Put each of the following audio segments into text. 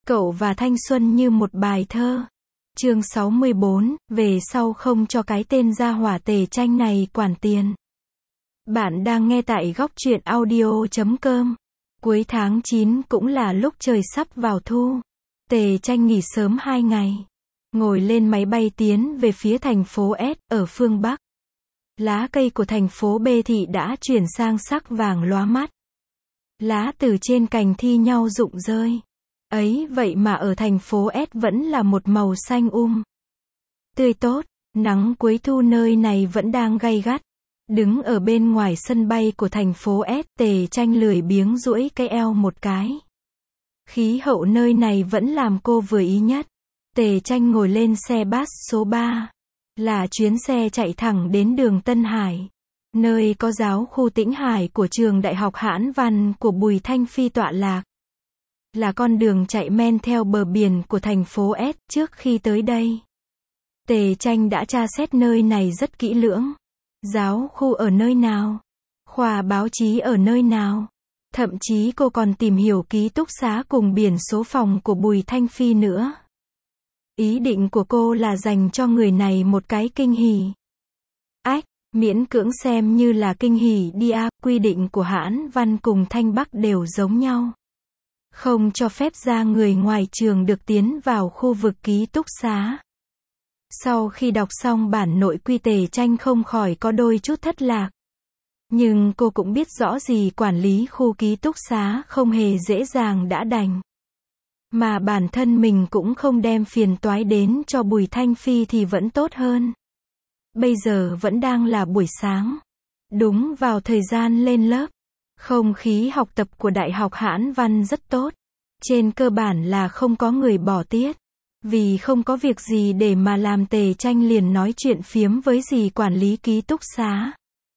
Cậu và thanh xuân như một bài thơ. Chương 64, về sau không cho cái tên gia hỏa Tề Tranh này quản tiền. Bạn đang nghe tại góc truyện audio.com. Cuối tháng 9 cũng là lúc trời sắp vào thu. Tề Tranh nghỉ sớm 2 ngày. Ngồi lên máy bay tiến về phía thành phố S, ở phương Bắc. Lá cây của thành phố B thị đã chuyển sang sắc vàng lóa mắt. Lá từ trên cành thi nhau rụng rơi. Ấy vậy mà ở thành phố S vẫn là một màu xanh tươi tốt. Nắng cuối thu nơi này vẫn đang gay gắt. Đứng ở bên ngoài sân bay của thành phố S, Tề Tranh lười biếng duỗi cái eo một cái. Khí hậu nơi này vẫn làm cô vừa ý nhất. Tề Tranh ngồi lên xe bus số 3. Là chuyến xe chạy thẳng đến đường Tân Hải, nơi có giáo khu Tĩnh Hải của trường Đại học Hãn Văn của Bùi Thanh Phi tọa lạc. Là con đường chạy men theo bờ biển của thành phố S. Trước khi tới đây, Tề Tranh đã tra xét nơi này rất kỹ lưỡng. Giáo khu ở nơi nào? Khoa báo chí ở nơi nào? Thậm chí cô còn tìm hiểu ký túc xá cùng biển số phòng của Bùi Thanh Phi nữa. Ý định của cô là dành cho người này một cái kinh hỉ. Miễn cưỡng xem như là kinh hỉ đi à. Quy định của Hãn Văn cùng Thanh Bắc đều giống nhau. Không cho phép ra người ngoài trường được tiến vào khu vực ký túc xá. Sau khi đọc xong bản nội quy, Tề Tranh không khỏi có đôi chút thất lạc. Nhưng cô cũng biết rõ gì quản lý khu ký túc xá không hề dễ dàng đã đành. Mà bản thân mình cũng không đem phiền toái đến cho Bùi Thanh Phi thì vẫn tốt hơn. Bây giờ vẫn đang là buổi sáng. Đúng vào thời gian lên lớp. Không khí học tập của Đại học Hãn Văn rất tốt. Trên cơ bản là không có người bỏ tiết. Vì không có việc gì để mà làm, Tề Tranh liền nói chuyện phiếm với dì quản lý ký túc xá.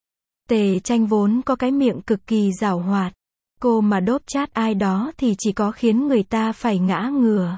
Tề Tranh vốn có cái miệng cực kỳ giảo hoạt. Cô mà đốp chát ai đó thì chỉ có khiến người ta phải ngã ngửa.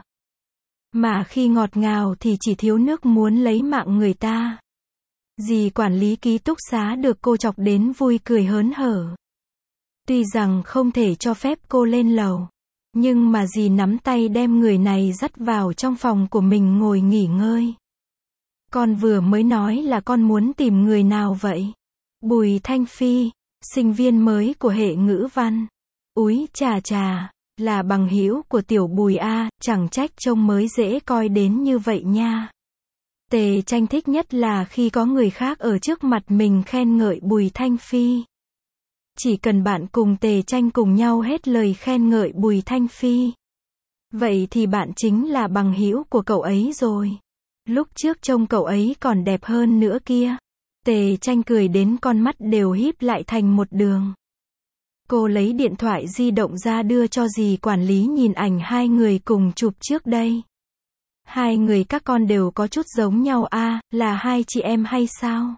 Mà khi ngọt ngào thì chỉ thiếu nước muốn lấy mạng người ta. Dì quản lý ký túc xá được cô chọc đến vui cười hớn hở. Tuy rằng không thể cho phép cô lên lầu, nhưng mà dì nắm tay đem người này dắt vào trong phòng của mình ngồi nghỉ ngơi. Con vừa mới nói là con muốn tìm người nào vậy? Bùi Thanh Phi, sinh viên mới của hệ ngữ văn. Úi chà chà, là bằng hữu của tiểu Bùi a, chẳng trách trông mới dễ coi đến như vậy nha. Tề Tranh thích nhất là khi có người khác ở trước mặt mình khen ngợi Bùi Thanh Phi. Chỉ cần bạn cùng Tề Tranh cùng nhau hết lời khen ngợi Bùi Thanh Phi, vậy thì bạn chính là bằng hữu của cậu ấy rồi. Lúc trước trông cậu ấy còn đẹp hơn nữa kia. Tề Tranh cười đến con mắt đều híp lại thành một đường. Cô lấy điện thoại di động ra đưa cho dì quản lý nhìn ảnh hai người cùng chụp trước đây. Hai người các con đều có chút giống nhau à, là hai chị em hay sao?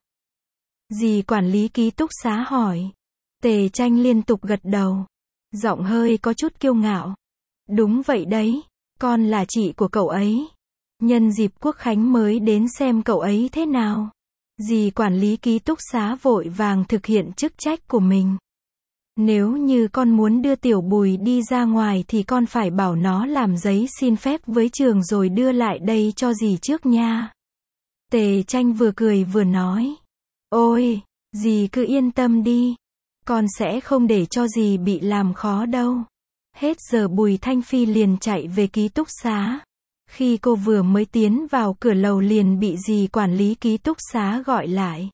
Dì quản lý ký túc xá hỏi. Tề Tranh liên tục gật đầu. Giọng hơi có chút kiêu ngạo. Đúng vậy đấy, con là chị của cậu ấy. Nhân dịp Quốc Khánh mới đến xem cậu ấy thế nào. Dì quản lý ký túc xá vội vàng thực hiện chức trách của mình. Nếu như con muốn đưa tiểu Bùi đi ra ngoài thì con phải bảo nó làm giấy xin phép với trường rồi đưa lại đây cho dì trước nha. Tề Tranh vừa cười vừa nói. Ôi, dì cứ yên tâm đi. Con sẽ không để cho dì bị làm khó đâu. Hết giờ Bùi Thanh Phi liền chạy về ký túc xá. Khi cô vừa mới tiến vào cửa lầu liền bị dì quản lý ký túc xá gọi lại.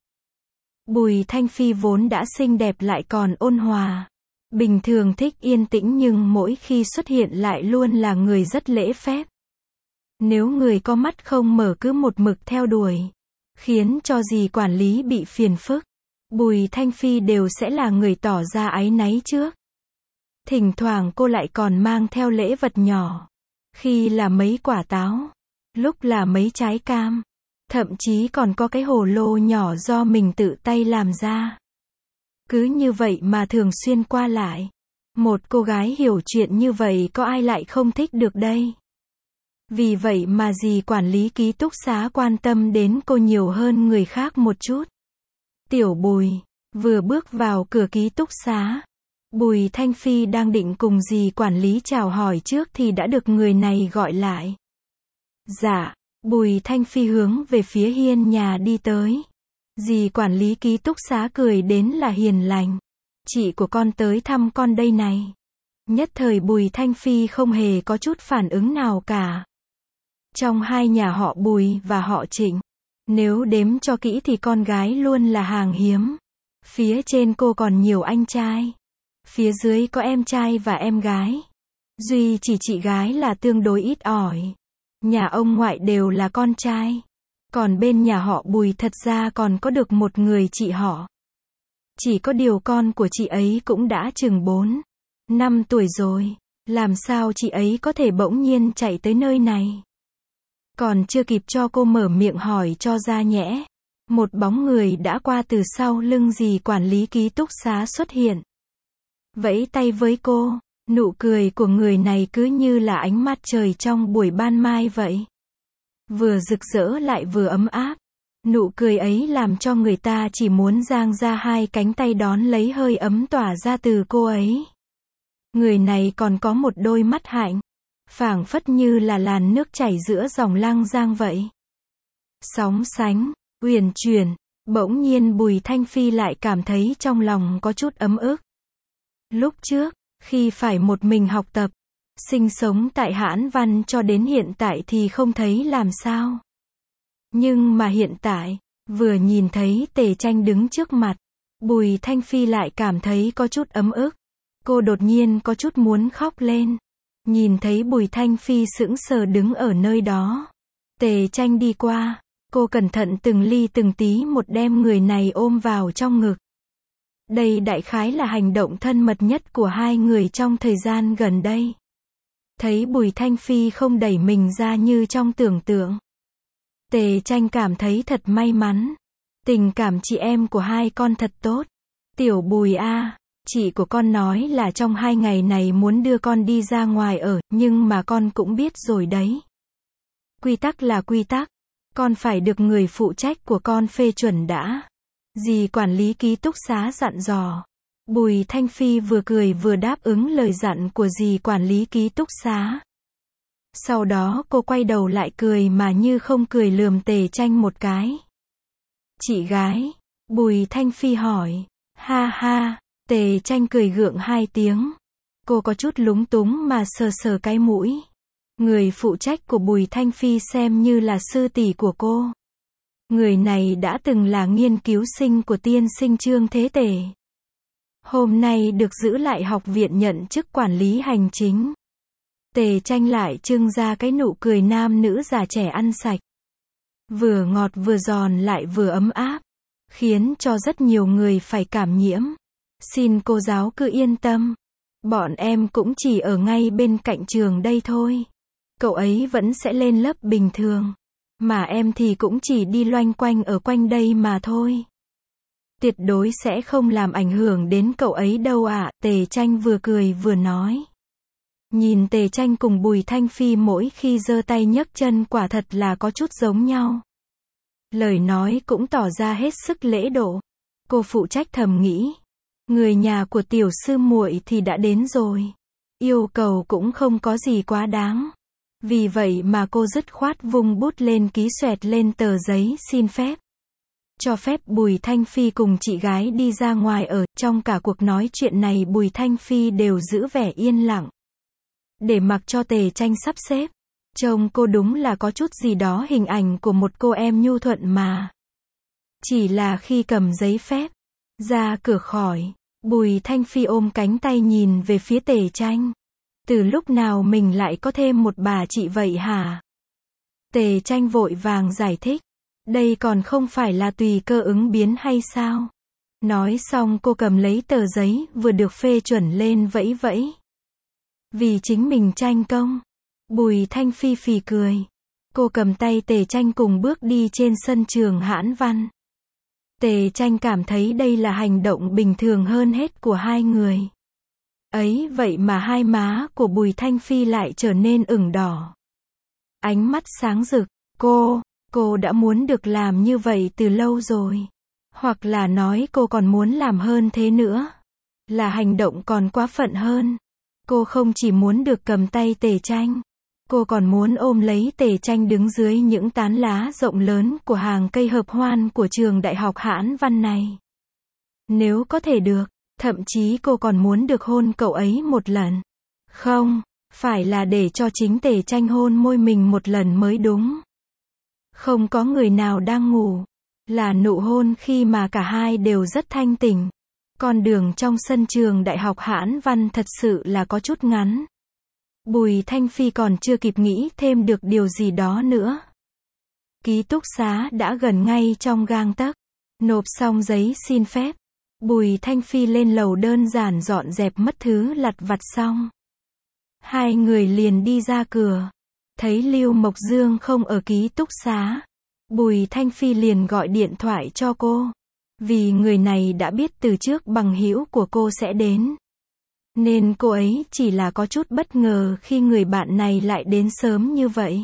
Bùi Thanh Phi vốn đã xinh đẹp lại còn ôn hòa. Bình thường thích yên tĩnh nhưng mỗi khi xuất hiện lại luôn là người rất lễ phép. Nếu người có mắt không mở cứ một mực theo đuổi, khiến cho dì quản lý bị phiền phức, Bùi Thanh Phi đều sẽ là người tỏ ra áy náy trước. Thỉnh thoảng cô lại còn mang theo lễ vật nhỏ. Khi là mấy quả táo, lúc là mấy trái cam. Thậm chí còn có cái hồ lô nhỏ do mình tự tay làm ra. Cứ như vậy mà thường xuyên qua lại. Một cô gái hiểu chuyện như vậy có ai lại không thích được đây. Vì vậy mà dì quản lý ký túc xá quan tâm đến cô nhiều hơn người khác một chút. Tiểu Bùi vừa bước vào cửa ký túc xá, Bùi Thanh Phi đang định cùng dì quản lý chào hỏi trước thì đã được người này gọi lại. Dạ, Bùi Thanh Phi hướng về phía hiên nhà đi tới. Dì quản lý ký túc xá cười đến là hiền lành. Chị của con tới thăm con đây này. Nhất thời Bùi Thanh Phi không hề có chút phản ứng nào cả. Trong hai nhà họ Bùi và họ Trịnh, nếu đếm cho kỹ thì con gái luôn là hàng hiếm. Phía trên cô còn nhiều anh trai. Phía dưới có em trai và em gái. Duy chỉ chị gái là tương đối ít ỏi. Nhà ông ngoại đều là con trai. Còn bên nhà họ Bùi thật ra còn có được một người chị họ. Chỉ có điều con của chị ấy cũng đã chừng 4, 5 tuổi rồi. Làm sao chị ấy có thể bỗng nhiên chạy tới nơi này? Còn chưa kịp cho cô mở miệng hỏi cho ra nhẽ. Một bóng người đã qua từ sau lưng dì quản lý ký túc xá xuất hiện. Vẫy tay với cô, nụ cười của người này cứ như là ánh mặt trời trong buổi ban mai vậy. Vừa rực rỡ lại vừa ấm áp. Nụ cười ấy làm cho người ta chỉ muốn dang ra hai cánh tay đón lấy hơi ấm tỏa ra từ cô ấy. Người này còn có một đôi mắt hạnh, phảng phất như là làn nước chảy giữa dòng Lăng Giang vậy. Sóng sánh, uyển chuyển, bỗng nhiên Bùi Thanh Phi lại cảm thấy trong lòng có chút ấm ức. Lúc trước, khi phải một mình học tập, sinh sống tại Hãn Văn cho đến hiện tại thì không thấy làm sao. Nhưng mà hiện tại, vừa nhìn thấy Tề Tranh đứng trước mặt, Bùi Thanh Phi lại cảm thấy có chút ấm ức. Cô đột nhiên có chút muốn khóc lên. Nhìn thấy Bùi Thanh Phi sững sờ đứng ở nơi đó. Tề Tranh đi qua, cô cẩn thận từng ly từng tí một đem người này ôm vào trong ngực. Đây đại khái là hành động thân mật nhất của hai người trong thời gian gần đây. Thấy Bùi Thanh Phi không đẩy mình ra như trong tưởng tượng. Tề Tranh cảm thấy thật may mắn. Tình cảm chị em của hai con thật tốt. Tiểu Bùi a, chị của con nói là trong 2 ngày này muốn đưa con đi ra ngoài ở, nhưng mà con cũng biết rồi đấy. Quy tắc là quy tắc. Con phải được người phụ trách của con phê chuẩn đã. Dì quản lý ký túc xá dặn dò. Bùi Thanh Phi vừa cười vừa đáp ứng lời dặn của dì quản lý ký túc xá. Sau đó cô quay đầu lại cười mà như không cười lườm Tề Tranh một cái. Chị gái, Bùi Thanh Phi hỏi. Ha ha, Tề Tranh cười gượng 2 tiếng. Cô có chút lúng túng mà sờ sờ cái mũi. Người phụ trách của Bùi Thanh Phi xem như là sư tỷ của cô. Người này đã từng là nghiên cứu sinh của tiên sinh Trương Thế Tể. Hôm nay được giữ lại học viện nhận chức quản lý hành chính. Tề Tranh lại trưng ra cái nụ cười nam nữ già trẻ ăn sạch. Vừa ngọt vừa giòn lại vừa ấm áp. Khiến cho rất nhiều người phải cảm nhiễm. Xin cô giáo cứ yên tâm. Bọn em cũng chỉ ở ngay bên cạnh trường đây thôi. Cậu ấy vẫn sẽ lên lớp bình thường. Mà em thì cũng chỉ đi loanh quanh ở quanh đây mà thôi. Tuyệt đối sẽ không làm ảnh hưởng đến cậu ấy đâu ạ. Tề Tranh vừa cười vừa nói. Nhìn Tề Tranh cùng Bùi Thanh Phi mỗi khi giơ tay nhấc chân quả thật là có chút giống nhau. Lời nói cũng tỏ ra hết sức lễ độ. Cô phụ trách thầm nghĩ. Người nhà của tiểu sư muội thì đã đến rồi. Yêu cầu cũng không có gì quá đáng. Vì vậy mà cô dứt khoát vung bút lên ký xoẹt lên tờ giấy xin phép. Cho phép Bùi Thanh Phi cùng chị gái đi ra ngoài ở. Trong cả cuộc nói chuyện này Bùi Thanh Phi đều giữ vẻ yên lặng. Để mặc cho Tề Tranh sắp xếp. Trông cô đúng là có chút gì đó hình ảnh của một cô em nhu thuận mà. Chỉ là khi cầm giấy phép, ra cửa khỏi, Bùi Thanh Phi ôm cánh tay nhìn về phía Tề Tranh. Từ lúc nào mình lại có thêm một bà chị vậy hả? Tề Tranh vội vàng giải thích. Đây còn không phải là tùy cơ ứng biến hay sao? Nói xong cô cầm lấy tờ giấy vừa được phê chuẩn lên vẫy vẫy. Vì chính mình tranh công. Bùi Thanh Phi phì cười. Cô cầm tay Tề Tranh cùng bước đi trên sân trường Hãn Văn. Tề Tranh cảm thấy đây là hành động bình thường hơn hết của hai người. Ấy vậy mà hai má của Bùi Thanh Phi lại trở nên ửng đỏ. Ánh mắt sáng rực. Cô đã muốn được làm như vậy từ lâu rồi. Hoặc là nói cô còn muốn làm hơn thế nữa. Là hành động còn quá phận hơn. Cô không chỉ muốn được cầm tay Tề Tranh, cô còn muốn ôm lấy Tề Tranh đứng dưới những tán lá rộng lớn của hàng cây hợp hoan của trường đại học Hãn Văn này. Nếu có thể được, thậm chí cô còn muốn được hôn cậu ấy một lần. Không, phải là để cho chính Tề Tranh hôn môi mình một lần mới đúng. Không có người nào đang ngủ. Là nụ hôn khi mà cả hai đều rất thanh tỉnh. Con đường trong sân trường đại học Hãn Văn thật sự là có chút ngắn. Bùi Thanh Phi còn chưa kịp nghĩ thêm được điều gì đó nữa. Ký túc xá đã gần ngay trong gang tấc. Nộp xong giấy xin phép, Bùi Thanh Phi lên lầu đơn giản dọn dẹp mất thứ lặt vặt xong. Hai người liền đi ra cửa. Thấy Lưu Mộc Dương không ở ký túc xá, Bùi Thanh Phi liền gọi điện thoại cho cô. Vì người này đã biết từ trước bằng hữu của cô sẽ đến. Nên cô ấy chỉ là có chút bất ngờ khi người bạn này lại đến sớm như vậy.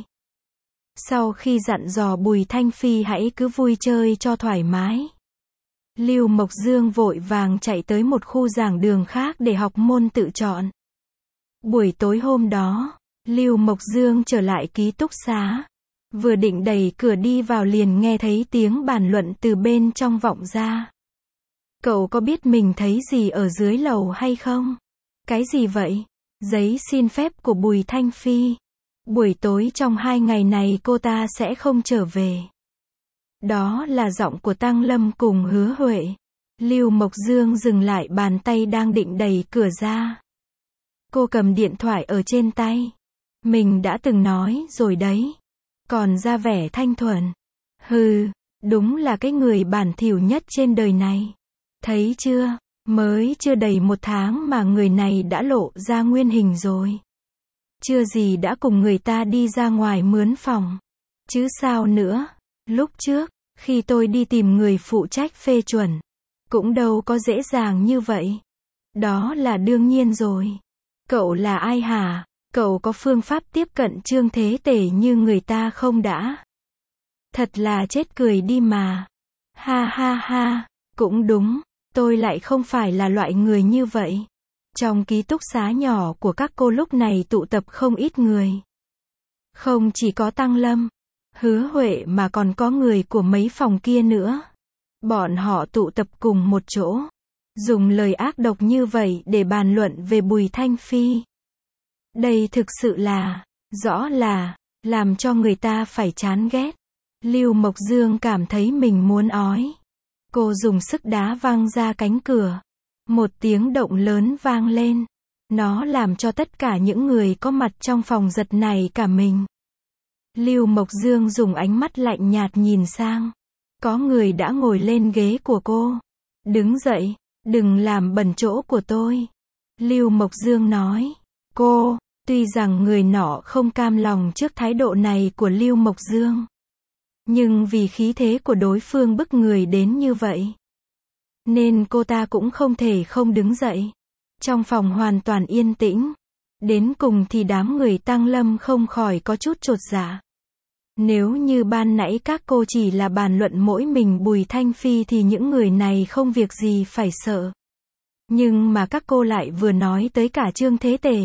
Sau khi dặn dò Bùi Thanh Phi hãy cứ vui chơi cho thoải mái, Lưu Mộc Dương vội vàng chạy tới một khu giảng đường khác để học môn tự chọn. Buổi tối hôm đó, Lưu Mộc Dương trở lại ký túc xá. Vừa định đẩy cửa đi vào liền nghe thấy tiếng bàn luận từ bên trong vọng ra. Cậu có biết mình thấy gì ở dưới lầu hay không? Cái gì vậy? Giấy xin phép của Bùi Thanh Phi. Buổi tối trong 2 ngày này cô ta sẽ không trở về. Đó là giọng của Tăng Lâm cùng Hứa Huệ. Lưu Mộc Dương dừng lại bàn tay đang định đẩy cửa ra. Cô cầm điện thoại ở trên tay. Mình đã từng nói rồi đấy. Còn ra vẻ thanh thuần. Hừ, đúng là cái người bản thỉu nhất trên đời này. Thấy chưa, mới chưa đầy 1 tháng mà người này đã lộ ra nguyên hình rồi. Chưa gì đã cùng người ta đi ra ngoài mướn phòng. Chứ sao nữa, lúc trước, khi tôi đi tìm người phụ trách phê chuẩn, cũng đâu có dễ dàng như vậy. Đó là đương nhiên rồi. Cậu là ai hả? Cậu có phương pháp tiếp cận Trương Thế Tể như người ta không đã? Thật là chết cười đi mà. Ha ha ha, cũng đúng, tôi lại không phải là loại người như vậy. Trong ký túc xá nhỏ của các cô lúc này tụ tập không ít người. Không chỉ có Tăng Lâm, Hứa Huệ mà còn có người của mấy phòng kia nữa. Bọn họ tụ tập cùng một chỗ, dùng lời ác độc như vậy để bàn luận về Bùi Thanh Phi. Đây thực sự là, rõ là, làm cho người ta phải chán ghét. Lưu Mộc Dương cảm thấy mình muốn ói. Cô dùng sức đá văng ra cánh cửa. Một tiếng động lớn vang lên. Nó làm cho tất cả những người có mặt trong phòng giật nảy cả mình. Lưu Mộc Dương dùng ánh mắt lạnh nhạt nhìn sang. Có người đã ngồi lên ghế của cô. Đứng dậy, đừng làm bẩn chỗ của tôi. Lưu Mộc Dương nói. Cô, tuy rằng người nọ không cam lòng trước thái độ này của Lưu Mộc Dương. Nhưng vì khí thế của đối phương bức người đến như vậy, nên cô ta cũng không thể không đứng dậy. Trong phòng hoàn toàn yên tĩnh. Đến cùng thì đám người Tăng Lâm không khỏi có chút chột dạ. Nếu như ban nãy các cô chỉ là bàn luận mỗi mình Bùi Thanh Phi thì những người này không việc gì phải sợ. Nhưng mà các cô lại vừa nói tới cả Trương Thế Tể.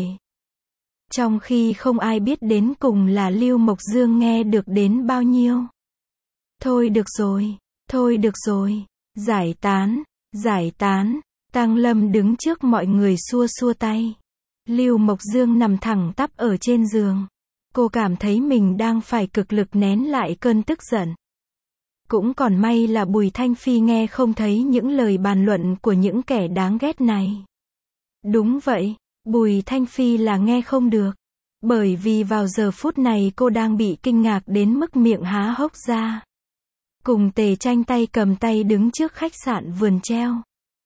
Trong khi không ai biết đến cùng là Lưu Mộc Dương nghe được đến bao nhiêu. Thôi được rồi, thôi được rồi, giải tán, giải tán. Tăng Lâm đứng trước mọi người xua xua tay. Lưu Mộc Dương nằm thẳng tắp ở trên giường. Cô cảm thấy mình đang phải cực lực nén lại cơn tức giận. Cũng còn may là Bùi Thanh Phi nghe không thấy những lời bàn luận của những kẻ đáng ghét này. Đúng vậy, Bùi Thanh Phi là nghe không được. Bởi vì vào giờ phút này cô đang bị kinh ngạc đến mức miệng há hốc ra. Cùng Tề Tranh tay cầm tay đứng trước khách sạn Vườn Treo.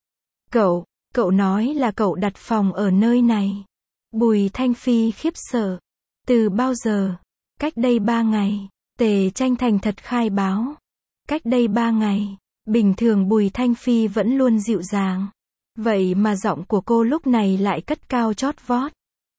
Cậu nói là cậu đặt phòng ở nơi này. Bùi Thanh Phi khiếp sợ. Từ bao giờ? Cách đây 3 ngày. Tề Tranh thành thật khai báo. Cách đây 3 ngày. Bình thường Bùi Thanh Phi vẫn luôn dịu dàng. Vậy mà giọng của cô lúc này lại cất cao chót vót.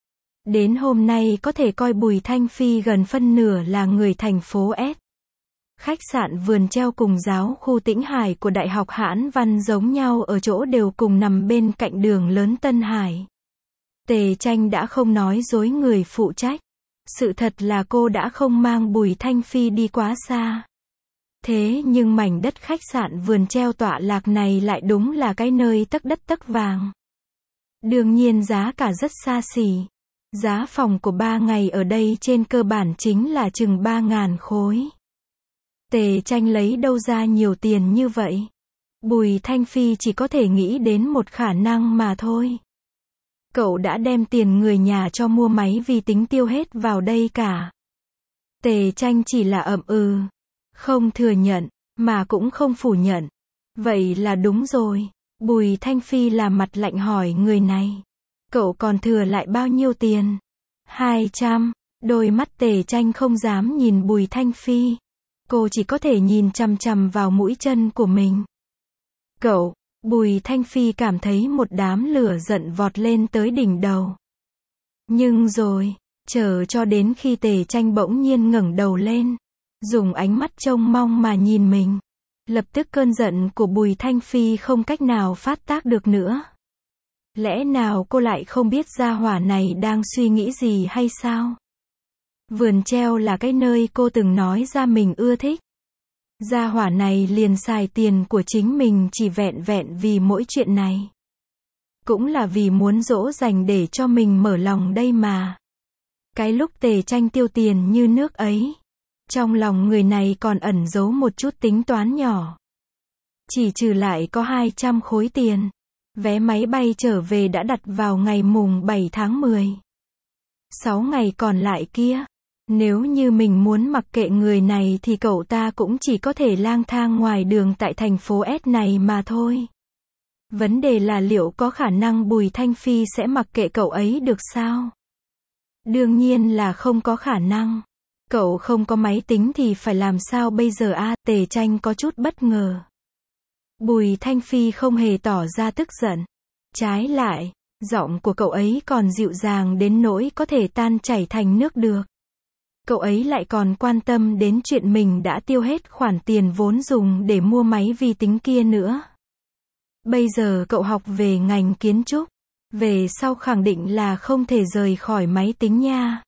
Đến hôm nay có thể coi Bùi Thanh Phi gần phân nửa là người thành phố S. Khách sạn Vườn Treo cùng giáo khu Tĩnh Hải của Đại học Hãn Văn giống nhau ở chỗ đều cùng nằm bên cạnh đường lớn Tân Hải. Tề Tranh đã không nói dối người phụ trách. Sự thật là cô đã không mang Bùi Thanh Phi đi quá xa. Thế nhưng mảnh đất khách sạn Vườn Treo tọa lạc này lại đúng là cái nơi tấc đất tấc vàng. Đương nhiên giá cả rất xa xỉ. Giá phòng của 3 ngày ở đây trên cơ bản chính là chừng 3.000 khối. Tề Tranh lấy đâu ra nhiều tiền như vậy? Bùi Thanh Phi chỉ có thể nghĩ đến một khả năng mà thôi. Cậu đã đem tiền người nhà cho mua máy vi tính tiêu hết vào đây cả. Tề Tranh chỉ là ậm ừ. Không thừa nhận, mà cũng không phủ nhận. Vậy là đúng rồi. Bùi Thanh Phi làm mặt lạnh hỏi người này. Cậu còn thừa lại bao nhiêu tiền? 200. Đôi mắt Tề Tranh không dám nhìn Bùi Thanh Phi. Cô chỉ có thể nhìn chằm chằm vào mũi chân của mình. Cậu, Bùi Thanh Phi cảm thấy một đám lửa giận vọt lên tới đỉnh đầu. Nhưng rồi, chờ cho đến khi Tề Tranh bỗng nhiên ngẩng đầu lên, dùng ánh mắt trông mong mà nhìn mình. Lập tức cơn giận của Bùi Thanh Phi không cách nào phát tác được nữa. Lẽ nào cô lại không biết gia hỏa này đang suy nghĩ gì hay sao? Vườn Treo là cái nơi cô từng nói ra mình ưa thích. Gia hỏa này liền xài tiền của chính mình chỉ vẹn vẹn vì mỗi chuyện này. Cũng là vì muốn dỗ dành để cho mình mở lòng đây mà. Cái lúc Tề Tranh tiêu tiền như nước ấy, trong lòng người này còn ẩn giấu một chút tính toán nhỏ. Chỉ trừ lại có 200 khối tiền. Vé máy bay trở về đã đặt vào ngày mùng 7 tháng 10. 6 ngày còn lại kia. Nếu như mình muốn mặc kệ người này thì cậu ta cũng chỉ có thể lang thang ngoài đường tại thành phố S này mà thôi. Vấn đề là liệu có khả năng Bùi Thanh Phi sẽ mặc kệ cậu ấy được sao? Đương nhiên là không có khả năng. Cậu không có máy tính thì phải làm sao bây giờ a? Tề Tranh có chút bất ngờ. Bùi Thanh Phi không hề tỏ ra tức giận. Trái lại, giọng của cậu ấy còn dịu dàng đến nỗi có thể tan chảy thành nước được. Cậu ấy lại còn quan tâm đến chuyện mình đã tiêu hết khoản tiền vốn dùng để mua máy vi tính kia nữa. Bây giờ cậu học về ngành kiến trúc. Về sau khẳng định là không thể rời khỏi máy tính nha.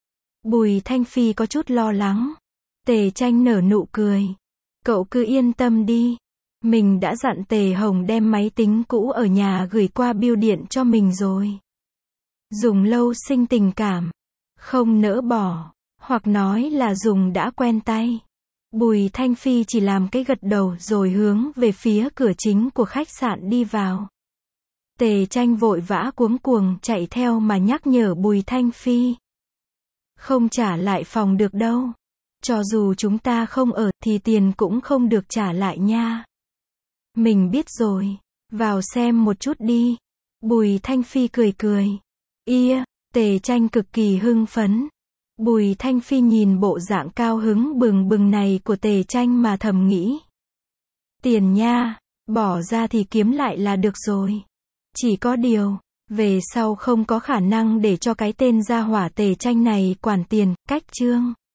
Bùi Thanh Phi có chút lo lắng. Tề Tranh nở nụ cười. Cậu cứ yên tâm đi. Mình đã dặn Tề Hồng đem máy tính cũ ở nhà gửi qua bưu điện cho mình rồi. Dùng lâu sinh tình cảm. Không nỡ bỏ. Hoặc nói là dùng đã quen tay. Bùi Thanh Phi chỉ làm cái gật đầu rồi hướng về phía cửa chính của khách sạn đi vào. Tề Tranh vội vã cuống cuồng chạy theo mà nhắc nhở Bùi Thanh Phi. Không trả lại phòng được đâu. Cho dù chúng ta không ở thì tiền cũng không được trả lại nha. Mình biết rồi. Vào xem một chút đi. Bùi Thanh Phi cười cười. Ia, Tề Tranh cực kỳ hưng phấn. Bùi Thanh Phi nhìn bộ dạng cao hứng bừng bừng này của Tề Tranh mà thầm nghĩ. Tiền nha, bỏ ra thì kiếm lại là được rồi. Chỉ có điều, về sau không có khả năng để cho cái tên gia hỏa Tề Tranh này quản tiền, cách chương.